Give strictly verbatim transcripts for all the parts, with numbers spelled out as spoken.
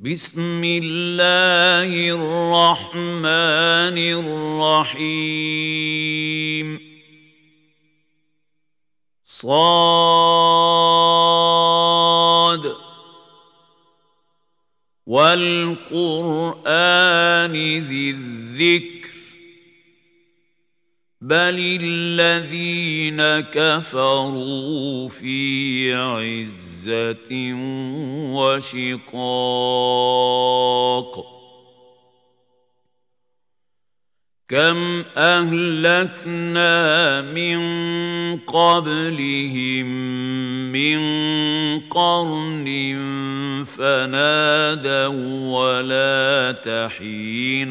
بسم الله الرحمن الرحيم صاد والقرآن ذي الذكر بل الذين كفروا في عزة وشقاق كم أهلكنا من قبلهم من قرن فنادوا ولا تحين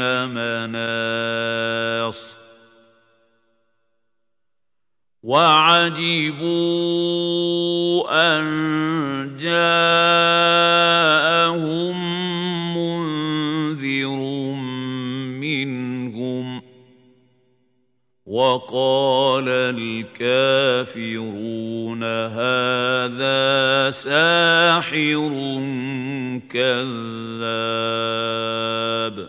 مناص وعجبوا أن جاءهم منذر منهم وقال الكافرون هذا ساحر كذاب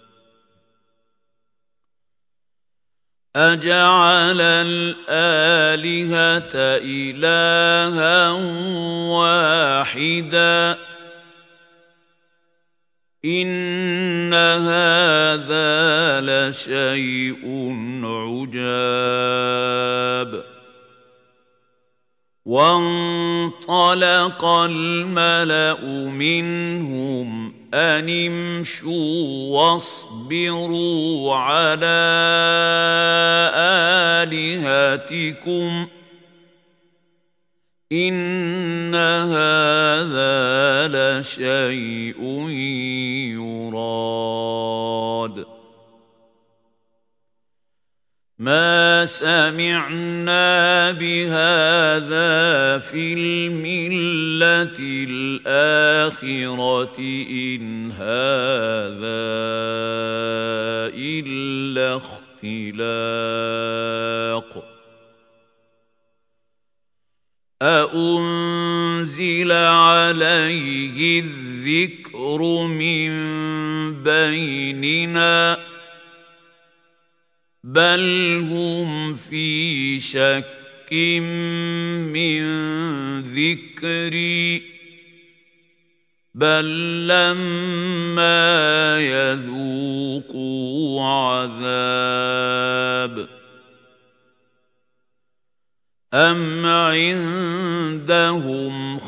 أجعل الآلهة إلها واحدا إن هذا لشيء عجاب وانطلق الملأ منهم أن امشوا واصبروا على آلهتكم إن هذا لشيء يراد ما سمعنا بهذا في الملة الآخرة إن هذا إلا اختلاق أأنزل عليه الذكر من بيننا بل هم في شك من ذكري بل لما يذوقوا عذاب أم عندهم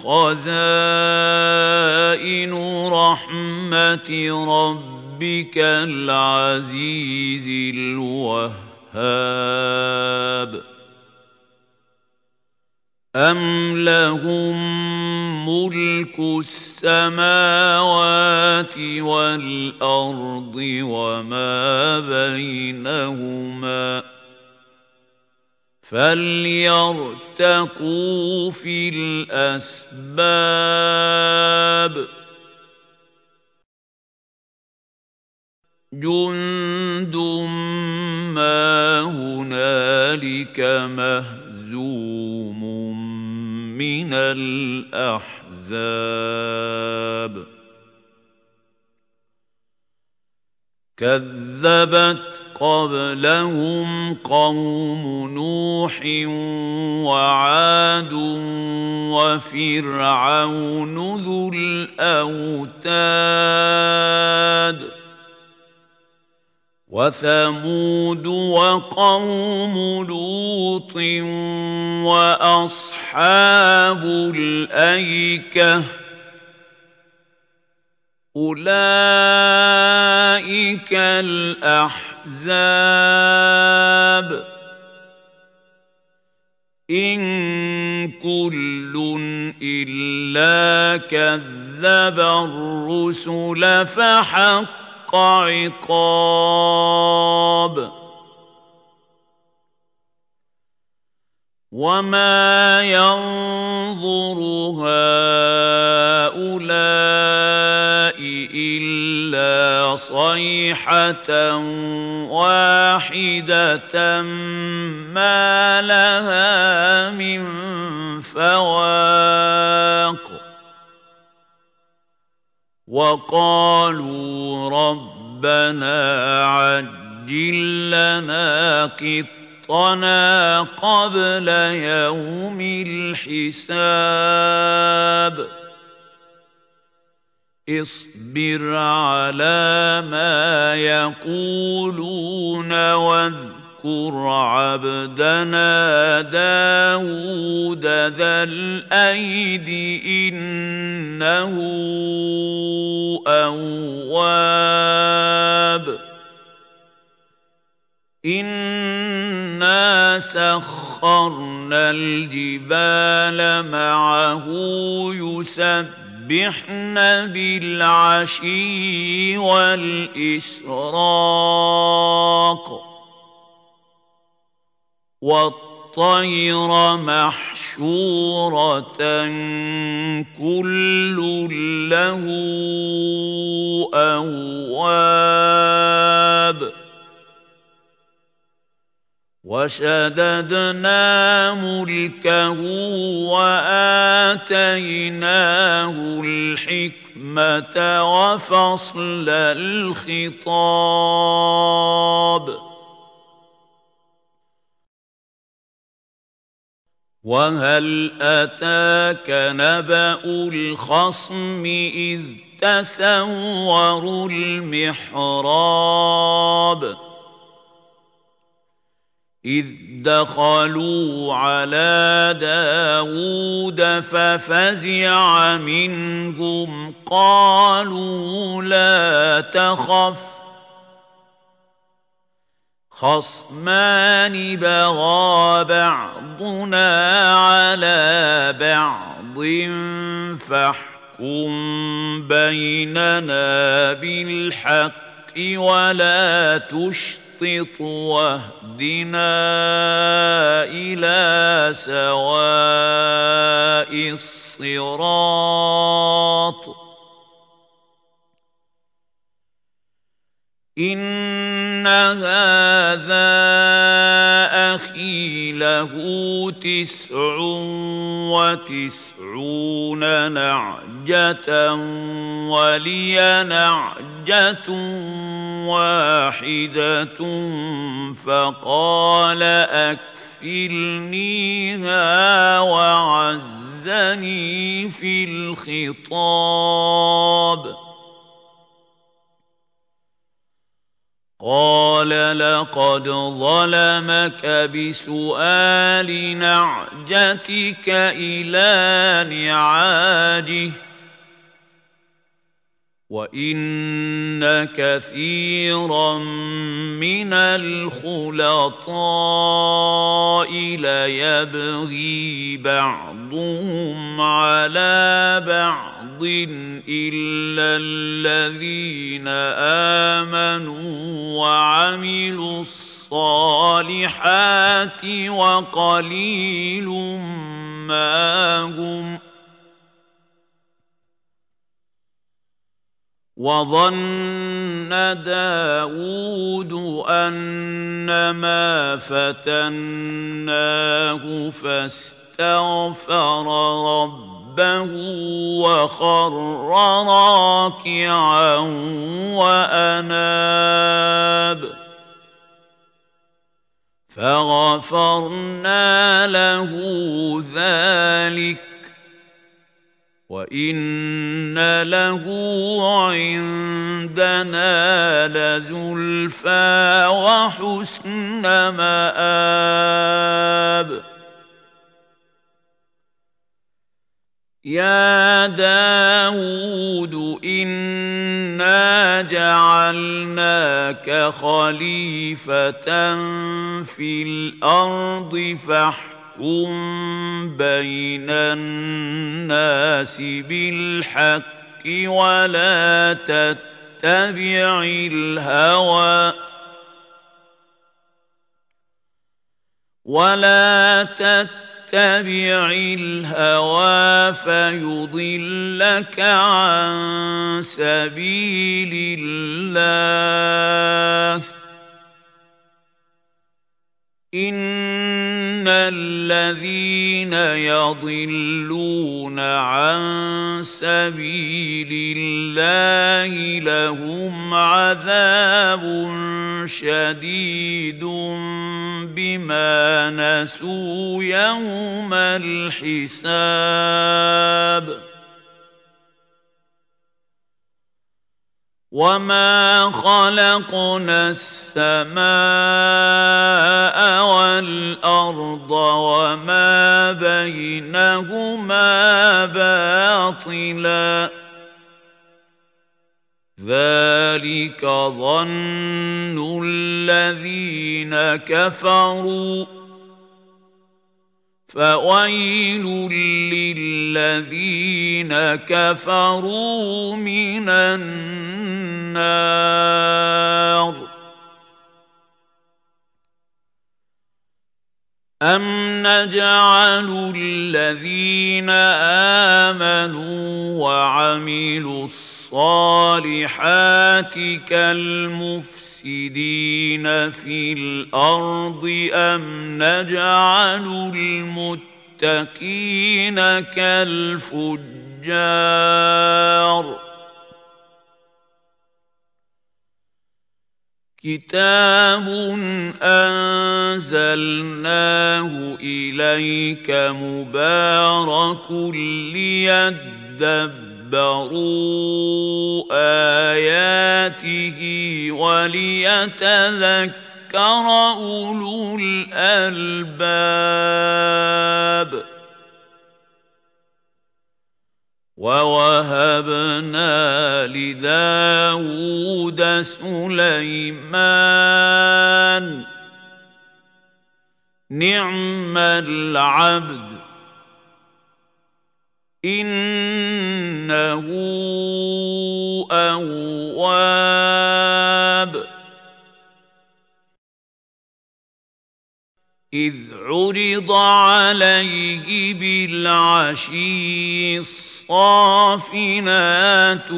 خزائن رحمة ربهم ربك العزيز الوهاب أم لهم ملك السماوات والأرض وما بينهما فليرتقوا في الأسباب جند ما هنالك مهزوم من الأحزاب كذبت قبلهم قوم نوح وعاد وفرعون ذو الأوتاد وثمود وقوم لوط وأصحاب الأيكة أولئك الأحزاب إن كل إلا كذب الرسل فحق عقاب وما ينظر هؤلاء إلا صيحة واحدة ما لها من فواق وقالوا ربنا عجل لنا قطنا قبل يوم الحساب اصبر على ما يقولون واذكر عبدنا داود ذا الأيد إنه أواب إنا سخرنا الجبال معه يسبحن بالعشي والإشراق والطير محشورة كل له أواب وشددنا ملكه وآتيناه الحكمة وفصل الخطاب وهل أتاك نبأ الخصم إذ تسوروا المحراب إذ دخلوا على داود ففزع منهم قالوا لا تخف خصمان بغى بعضنا على بعض فاحكم بيننا بالحق ولا تشطط واهدنا إلى سواء الصراط إن هذا أخي له تسع وتسعون نعجة ولي نعجة واحدة فقال أكفلنيها وعزني في الخطاب قال لقد ظلمك بسؤال نعجتك إلى نعاجه وإن كثيرا من الخلطاء ليبغي بعضهم على بعض إلا الذين آمنوا وعملوا الصالحات وقليل ما هم وظن داود أنما فتناه فاستغفر ربه وخر راكعا وأناب فغفرنا له ذلك وإن له عندنا لزلفى وحسن مآب يا داود إنا جعلناك خليفة في الأرض فاحكم بين الناس بالحق ولا تتبع الهوى ولا تتبع الهوى فيضلك عن سبيل الله إن الذين يضلون عن سبيل الله لهم عذاب شديد بما نسوا يوم الحساب وما خلقنا السماء والأرض وما بينهما باطلا ذلك ظن الذين كفروا فويل للذين كفروا من النار أم نجعل الذين آمنوا وعملوا الصالحات كالمفسدين في الأرض أم نجعل المتقين كالفجار كتاب أنزلناه إليك مبارك ليدبروا آياته وليتذكر أولو الألباب ووهبنا لداود سليمان نعم العبد إنه أواب إذ عرض عليه بالعشي الصافنات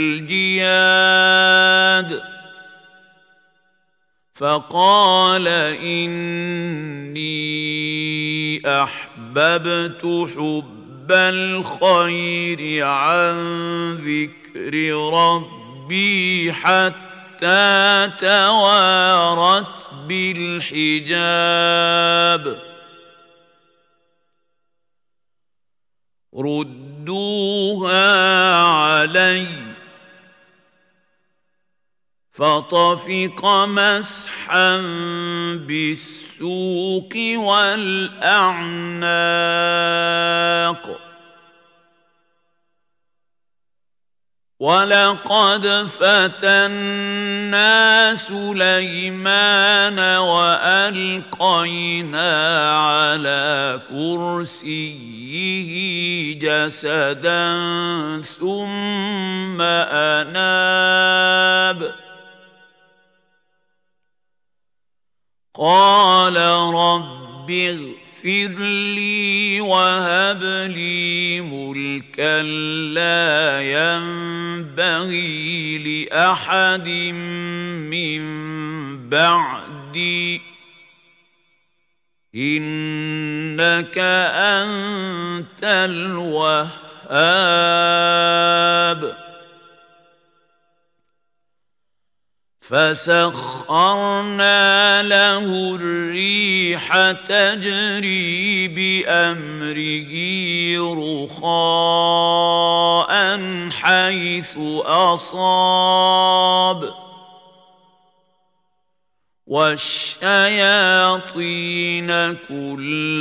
الجياد فقال إني أحببت حب الخير عن ذكر ربي حتى توارت بالحجاب ردوها علي فطفق مسحا بالسوق والأعناق ولقد فتنا سليمان وألقينا على كرسيه جسدا ثم أناب قال رب اغفر لي وهب لي ملكا لا ينبغي لأحد من بعدي إنك أنت الوهاب فسخرنا له الريح تجري بأمره رخاء حيث أصاب والشياطين كل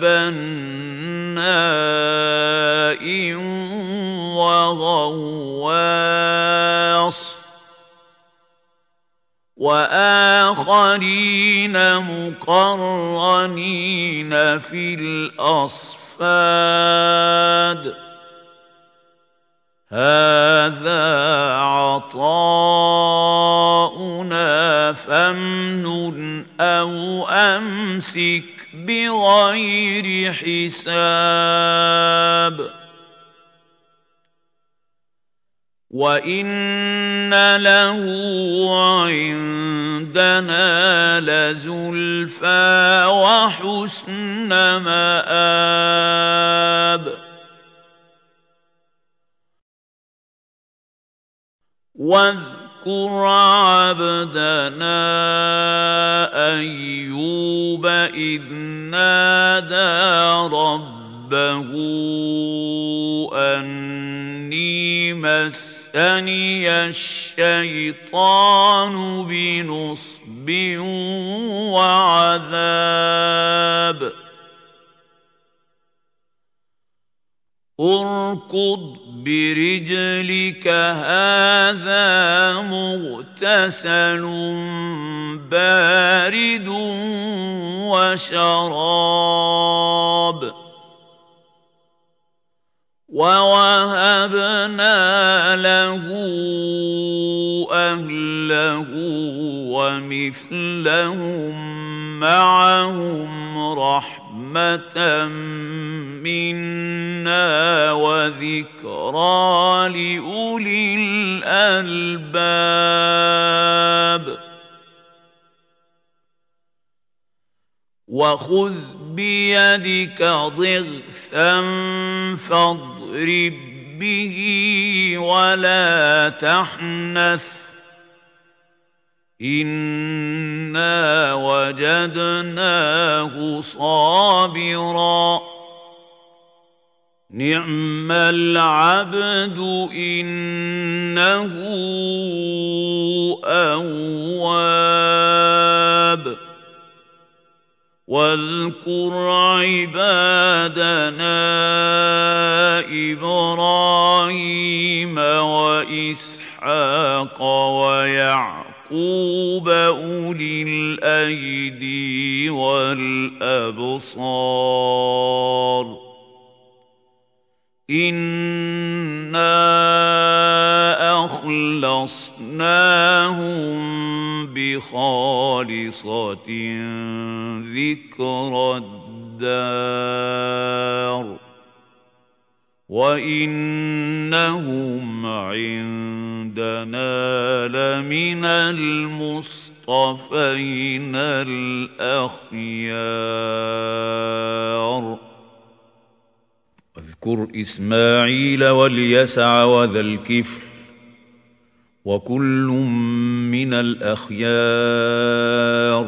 بناء وغواص وآخرين مقرنين في الأصفاد هذا عطاؤنا فامنن أو أمسك بغير حساب وَإِنَّ لَهُ عِندَنَا لَزُلْفَىٰ وَحُسْنَ مَآبٍ وَاذْكُرْ عَبْدَنَا أَيُّوبَ إِذْ نَادَىٰ رَبَّهُ أَنِّي مَسَّنِيَ الشَّيْطَانُ بِنُصْبٍ وَعَذَابٍ ارْكُضْ بِرِجْلِكَ هَٰذَا مُغْتَسَلٌ بَارِدٌ وَشَرَابٌ وَوَهَبْنَا لَهُ أَهْلَهُ وَمِثْلَهُم مَّعَهُمْ رَحْمَةً مِّنَّا وَذِكْرَىٰ لِأُولِي الْأَلْبَابِ وَخُذْ بِيَدِكَ ضِغْثًا فَاضْرِب بِّهِ وَلَا تَحْنَثْ ۗ إِنَّا وَجَدْنَاهُ صَابِرًا ۚ نِّعْمَ الْعَبْدُ إِنَّهُ أَوَّابٌ وَاذْكُرْ عِبَادَنَا إِبْرَاهِيمَ وَإِسْحَاقَ وَيَعْقُوبَ أُولِي الْأَيْدِي وَالْأَبْصَارِ إِنَّا أَخْلَصْنَاهُم بِخَالِصَةٍ ذِكْرَى الدَّارِ وَإِنَّهُمْ عِندَنَا لَمِنَ الْمُصْطَفَيْنَ الْأَخْيَارِ واذكر إسماعيل واليسع وذا الكفل وكل من الأخيار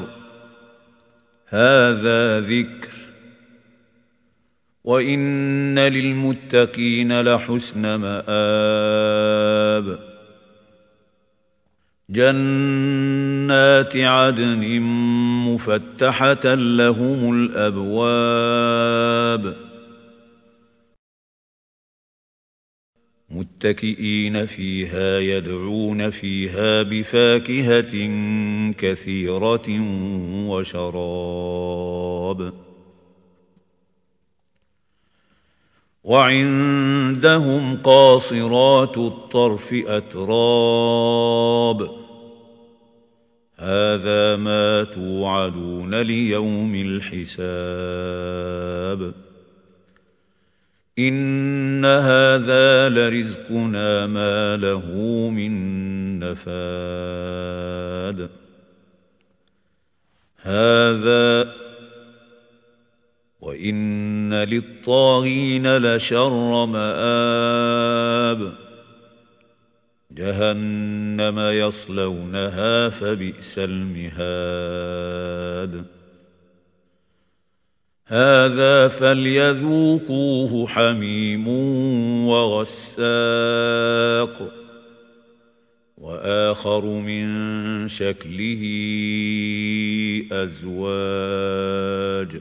هذا ذكر وإن للمتقين لحسن مآب جنات عدن مفتحة لهم الأبواب متكئين فيها يدعون فيها بفاكهة كثيرة وشراب وعندهم قاصرات الطرف أتراب هذا ما توعدون ليوم الحساب إن هذا لرزقنا ما له من نفاد هذا وإن للطاغين لشر مآب جهنم يصلونها فبئس المهاد هذا فليذوقوه حميم وغساق وآخر من شكله أزواج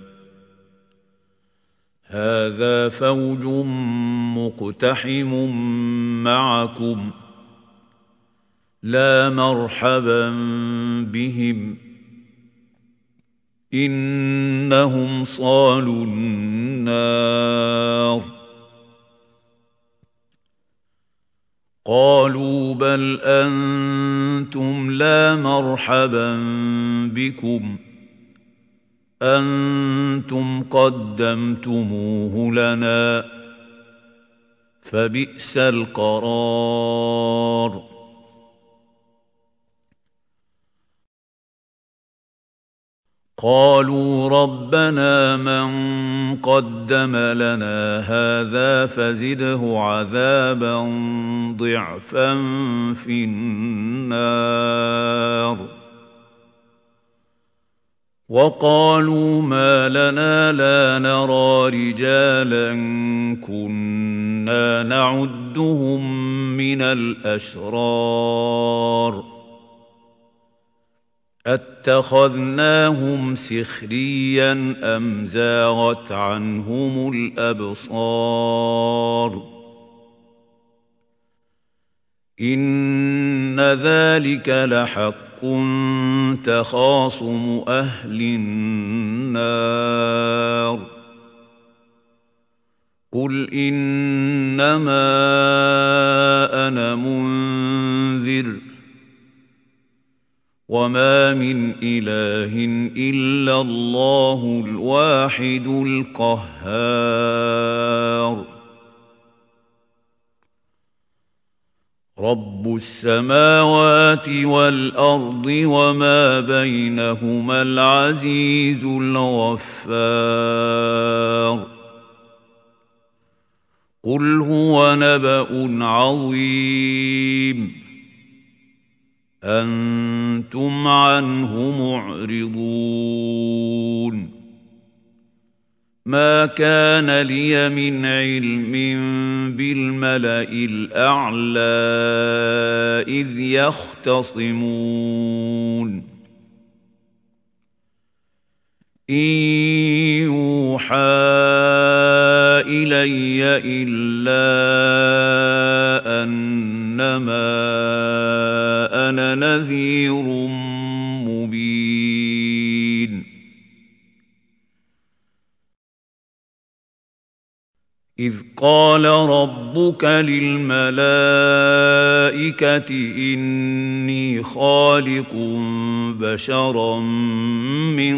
هذا فوج مقتحم معكم لا مرحبا بهم إنهم صالوا النار قالوا بل أنتم لا مرحبا بكم أنتم قدمتموه لنا فبئس القرار. قالوا ربنا من قدم لنا هذا فزده عذابا ضعفا في النار. وقالوا ما لنا لا نرى رجالا كنا نعدهم من الأشرار أتخذناهم سخريا أم زاغت عنهم الأبصار إن ذلك لحق تخاصم أهل النار. قل إنما أنا منذر وما من إله إلا الله الواحد القهار. رب السماوات والأرض وما بينهما العزيز الغفار. قل هو نبأ عظيم أنتم عنه معرضون. ما كان لي من علم بالملأ الأعلى إذ يختصمون إن يوحى إلي إلا أنما أنا نذير مبين. إذ قال ربك للملائكة إني خالق بشرا من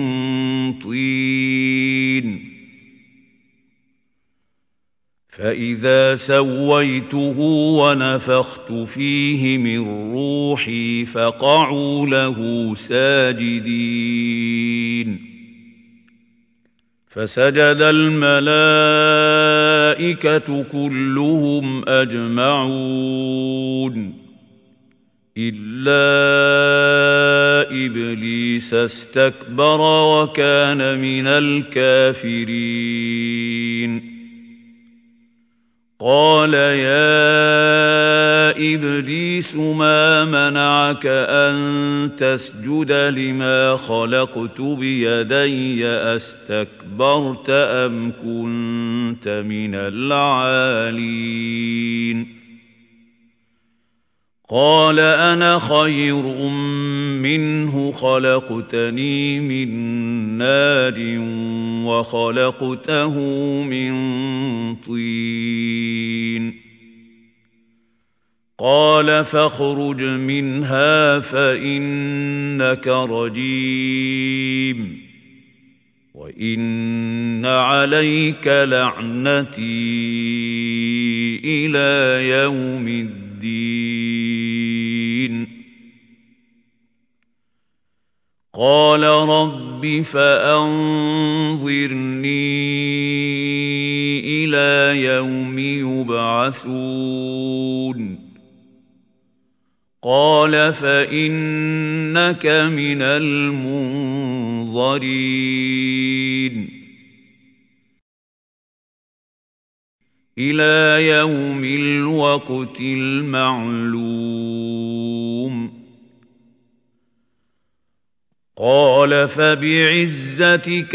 طين فإذا سويته ونفخت فيه من روحي فقعوا له ساجدين. فسجد الملائكة كلهم أجمعون إلا إبليس استكبر وكان من الكافرين. قال يا إبليس ما منعك أن تسجد لما خلقت بيدي أستكبرت أم كنت من العالين. قال أنا خير منه خلقتني من نار وخلقته من طين. قال فاخرج منها فإنك رجيم وإن عليك لعنتي إلى يوم الدين. قال رب فأنظرني إلى يوم يبعثون. قال فإنك من المنظرين إلى يوم الوقت المعلوم. قال فبعزتك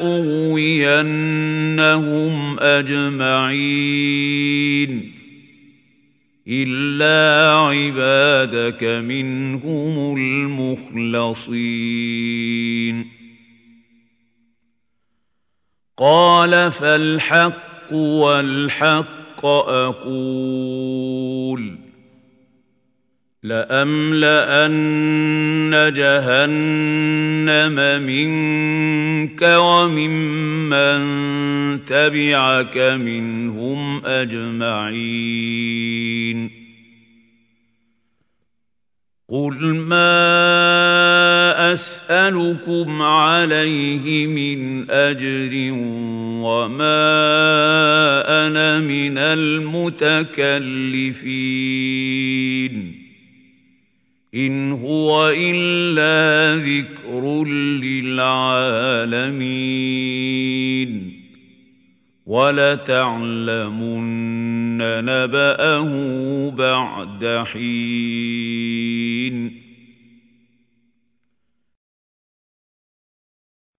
لأغوينهم أجمعين إلا عبادك منهم المخلصين. قال فالحق والحق أقول لأملأن جهنم منك وممن تبعك منهم أجمعين قل ما أسألكم عليه من أجر وما أنا من المتكلفين إن هو إلا ذكر للعالمين ولتعلمن نبأه بعد حين